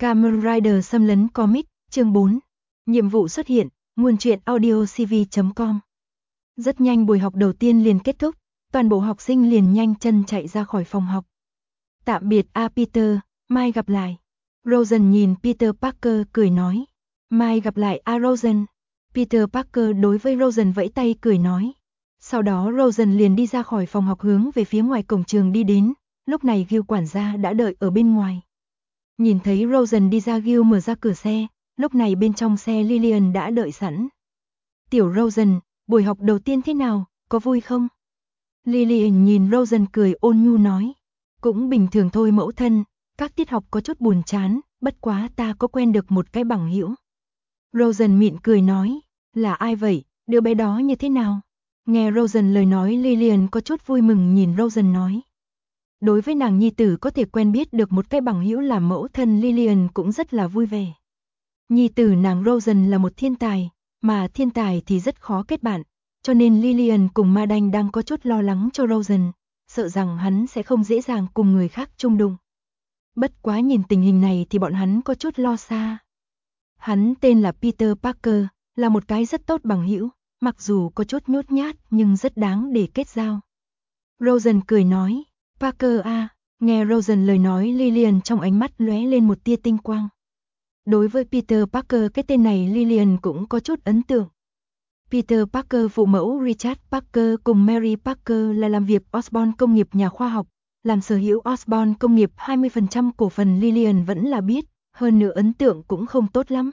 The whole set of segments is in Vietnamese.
Kamen Rider xâm lấn comic, chương 4. Nhiệm vụ xuất hiện, nguồn truyện audiocv.com. Rất nhanh buổi học đầu tiên liền kết thúc, toàn bộ học sinh liền nhanh chân chạy ra khỏi phòng học. Tạm biệt Peter, mai gặp lại. Rosen nhìn Peter Parker cười nói. Mai gặp lại Rosen. Peter Parker đối với Rosen vẫy tay cười nói. Sau đó Rosen liền đi ra khỏi phòng học hướng về phía ngoài cổng trường đi đến, lúc này Gil quản gia đã đợi ở bên ngoài. Nhìn thấy Rosen đi ra, Gil mở ra cửa xe, lúc này bên trong xe Lillian đã đợi sẵn. Tiểu Rosen, buổi học đầu tiên thế nào, có vui không? Lillian nhìn Rosen cười ôn nhu nói. Cũng bình thường thôi mẫu thân, các tiết học có chút buồn chán, bất quá ta có quen được một cái bằng hữu. Rosen mỉm cười nói, là ai vậy, đứa bé đó như thế nào? Nghe Rosen lời nói, Lillian có chút vui mừng nhìn Rosen nói. Đối với nàng nhi tử có thể quen biết được một cái bằng hữu làm mẫu thân, Lillian cũng rất là vui vẻ. Nhi tử nàng Rosen là một thiên tài, mà thiên tài thì rất khó kết bạn, cho nên Lillian cùng Ma Đanh đang có chút lo lắng cho Rosen, sợ rằng hắn sẽ không dễ dàng cùng người khác chung đụng. Bất quá nhìn tình hình này thì bọn hắn có chút lo xa. Hắn tên là Peter Parker, là một cái rất tốt bằng hữu, mặc dù có chút nhút nhát nhưng rất đáng để kết giao. Rosen cười nói, Parker nghe Rosen lời nói, Lillian trong ánh mắt lóe lên một tia tinh quang. Đối với Peter Parker, cái tên này Lillian cũng có chút ấn tượng. Peter Parker phụ mẫu Richard Parker cùng Mary Parker là làm việc Osborn công nghiệp nhà khoa học, làm sở hữu Osborn công nghiệp 20% cổ phần. Lillian vẫn là biết, hơn nữa ấn tượng cũng không tốt lắm.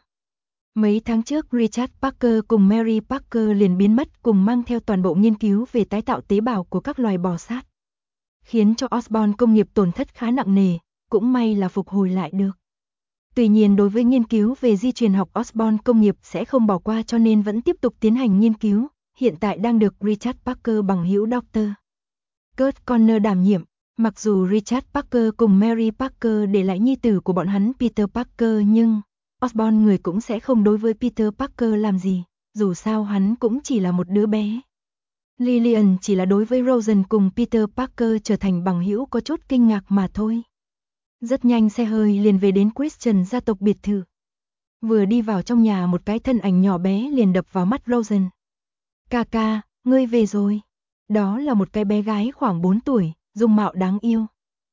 Mấy tháng trước Richard Parker cùng Mary Parker liền biến mất cùng mang theo toàn bộ nghiên cứu về tái tạo tế bào của các loài bò sát, khiến cho Osborn công nghiệp tổn thất khá nặng nề, cũng may là phục hồi lại được. Tuy nhiên đối với nghiên cứu về di truyền học, Osborn công nghiệp sẽ không bỏ qua, cho nên vẫn tiếp tục tiến hành nghiên cứu, hiện tại đang được Richard Parker bằng hữu Dr. Kurt Connor đảm nhiệm. Mặc dù Richard Parker cùng Mary Parker để lại nhi tử của bọn hắn Peter Parker, nhưng Osborn người cũng sẽ không đối với Peter Parker làm gì, dù sao hắn cũng chỉ là một đứa bé. Lillian chỉ là đối với Rosen cùng Peter Parker trở thành bằng hữu có chút kinh ngạc mà thôi. Rất nhanh xe hơi liền về đến Christian gia tộc biệt thự. Vừa đi vào trong nhà, một cái thân ảnh nhỏ bé liền đập vào mắt Rosen. Ca, ngươi về rồi. Đó là một cái bé gái khoảng 4 tuổi, dung mạo đáng yêu.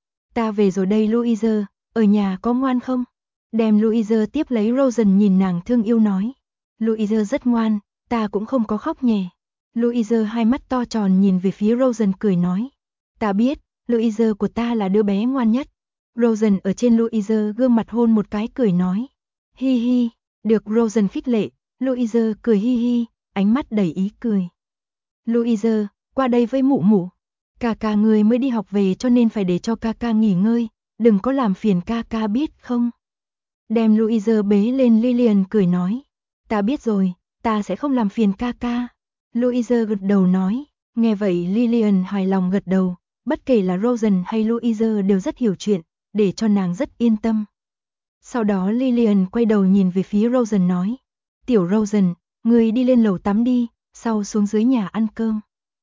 Ta về rồi đây Louise, ở nhà có ngoan không? Đem Louise tiếp lấy, Rosen nhìn nàng thương yêu nói. Louise rất ngoan, ta cũng không có khóc nhè. Louise hai mắt to tròn nhìn về phía Rosen cười nói. Ta biết, Louise của ta là đứa bé ngoan nhất. Rosen ở trên Louise gương mặt hôn một cái cười nói. Hi hi, được Rosen khích lệ, Louise cười hi hi, ánh mắt đầy ý cười. Louise, qua đây với mụ mụ. Ca người mới đi học về cho nên phải để cho ca nghỉ ngơi, đừng có làm phiền ca biết không? Đem Louise bế lên, Lillian cười nói. Ta biết rồi, ta sẽ không làm phiền ca. Louise gật đầu nói. Nghe vậy Lillian hài lòng gật đầu, bất kể là Rosen hay Louise đều rất hiểu chuyện, để cho nàng rất yên tâm. Sau đó Lillian quay đầu nhìn về phía Rosen nói. Tiểu Rosen, người đi lên lầu tắm đi, sau xuống dưới nhà ăn cơm.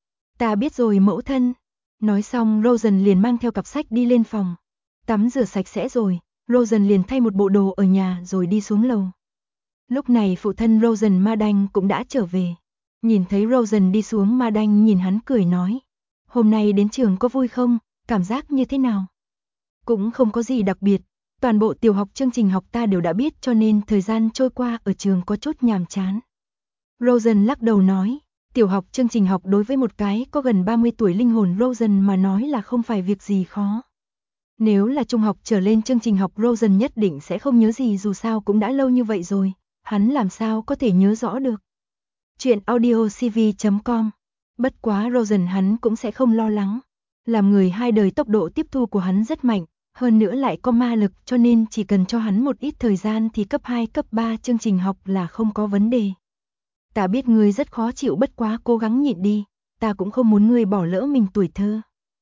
Ta biết rồi mẫu thân. Nói xong Rosen liền mang theo cặp sách đi lên phòng. Tắm rửa sạch sẽ rồi, Rosen liền thay một bộ đồ ở nhà rồi đi xuống lầu. Lúc này phụ thân Rosen, Ma Đanh cũng đã trở về. Nhìn thấy Rosen đi xuống, Ma Đanh nhìn hắn cười nói. Hôm nay đến trường có vui không, cảm giác như thế nào? Cũng không có gì đặc biệt, toàn bộ tiểu học chương trình học ta đều đã biết, cho nên thời gian trôi qua ở trường có chút nhàm chán. Rosen lắc đầu nói, tiểu học chương trình học đối với một cái có gần 30 tuổi linh hồn Rosen mà nói là không phải việc gì khó. Nếu là trung học trở lên chương trình học, Rosen nhất định sẽ không nhớ gì, dù sao cũng đã lâu như vậy rồi, hắn làm sao có thể nhớ rõ được. Chuyện audiocv.com. Bất quá Rosen hắn cũng sẽ không lo lắng. Làm người hai đời, tốc độ tiếp thu của hắn rất mạnh, hơn nữa lại có ma lực, cho nên chỉ cần cho hắn một ít thời gian thì cấp 2, cấp 3 chương trình học là không có vấn đề. Ta biết ngươi rất khó chịu, bất quá cố gắng nhịn đi, ta cũng không muốn ngươi bỏ lỡ mình tuổi thơ.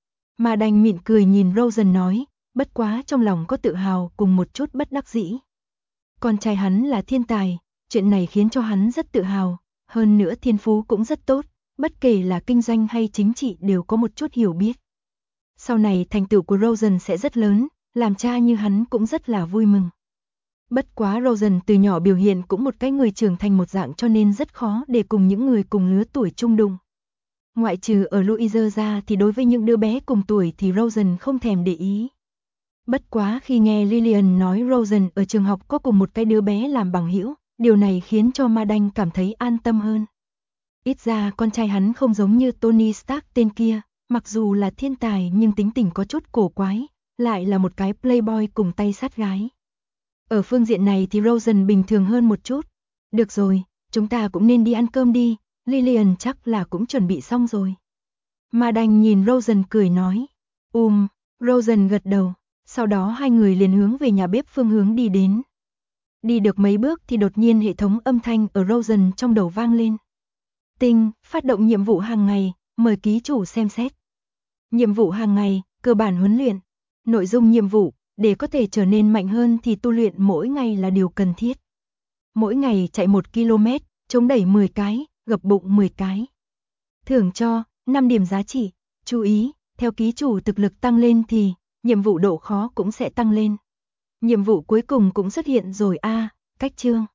Ma Đanh mỉm cười nhìn Rosen nói, bất quá trong lòng có tự hào cùng một chút bất đắc dĩ. Con trai hắn là thiên tài, chuyện này khiến cho hắn rất tự hào, hơn nữa thiên phú cũng rất tốt, bất kể là kinh doanh hay chính trị đều có một chút hiểu biết. Sau này thành tựu của Rosen sẽ rất lớn, làm cha như hắn cũng rất là vui mừng. Bất quá Rosen từ nhỏ biểu hiện cũng một cái người trưởng thành một dạng cho nên rất khó để cùng những người cùng lứa tuổi chung đụng. Ngoại trừ ở Louise ra thì đối với những đứa bé cùng tuổi thì Rosen không thèm để ý. Bất quá khi nghe Lillian nói Rosen ở trường học có cùng một cái đứa bé làm bằng hữu, điều này khiến cho Madame cảm thấy an tâm hơn. Ít ra con trai hắn không giống như Tony Stark tên kia, mặc dù là thiên tài nhưng tính tình có chút cổ quái, lại là một cái playboy cùng tay sát gái. Ở phương diện này thì Rosen bình thường hơn một chút. Được rồi, chúng ta cũng nên đi ăn cơm đi, Lillian chắc là cũng chuẩn bị xong rồi. Madame nhìn Rosen cười nói. Rosen gật đầu, sau đó hai người liền hướng về nhà bếp phương hướng đi đến. Đi được mấy bước thì đột nhiên hệ thống âm thanh ở Rosen trong đầu vang lên. Tinh, phát động nhiệm vụ hàng ngày, mời ký chủ xem xét. Nhiệm vụ hàng ngày, cơ bản huấn luyện. Nội dung nhiệm vụ, để có thể trở nên mạnh hơn thì tu luyện mỗi ngày là điều cần thiết. Mỗi ngày chạy 1 km, chống đẩy 10 cái, gập bụng 10 cái. Thưởng cho 5 điểm giá trị. Chú ý, theo ký chủ thực lực tăng lên thì nhiệm vụ độ khó cũng sẽ tăng lên. Nhiệm vụ cuối cùng cũng xuất hiện rồi cách chương.